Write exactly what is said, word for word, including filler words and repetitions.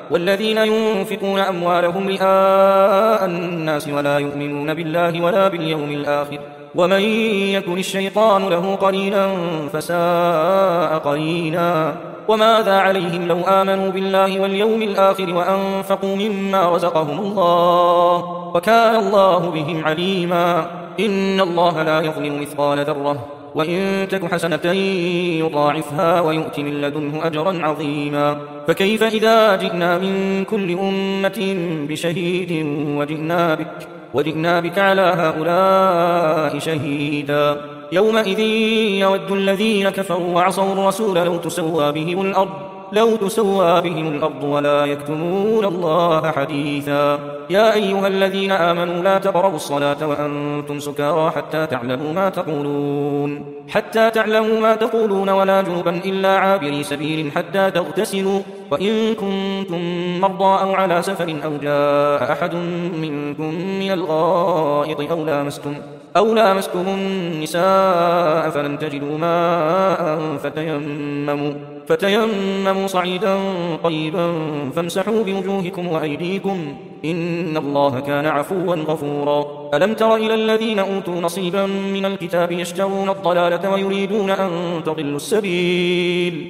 والذين ينفقون أموالهم رئاء الناس ولا يؤمنون بالله ولا باليوم الآخر ومن يكن الشيطان له قرينا فساء قرينا وماذا عليهم لو آمنوا بالله واليوم الآخر وأنفقوا مما رزقهم الله وكان الله بهم عليما إن الله لا يظلم مثقال ذرة وإن تك حسنة يضاعفها ويؤت من لدنه أجرا عظيما فكيف إذا جئنا من كل أمة بشهيد وجئنا بك, وجئنا بك على هؤلاء شهيدا يومئذ يود الذين كفروا وعصوا الرسول لو تسوى بهم الأرض لو تسوى بهم الأرض ولا يكتمون الله حديثا يا أيها الذين آمنوا لا تقربوا الصلاة وأنتم سكارى حتى تعلموا ما تقولون حتى تعلموا ما تقولون ولا جنبا إلا عابري سبيل حتى تغتسلوا وإن كنتم مرضى أو على سفر أو جاء أحد منكم من الغائط أو لامستم أو لامستم النساء فلم تجدوا ماء فتيمموا فتيمموا صعيدا طيبا فامسحوا بوجوهكم وأيديكم إن الله كان عفوا غفورا ألم تر إلى الذين أوتوا نصيبا من الكتاب يشترون الضلالة ويريدون أن تضلوا السبيل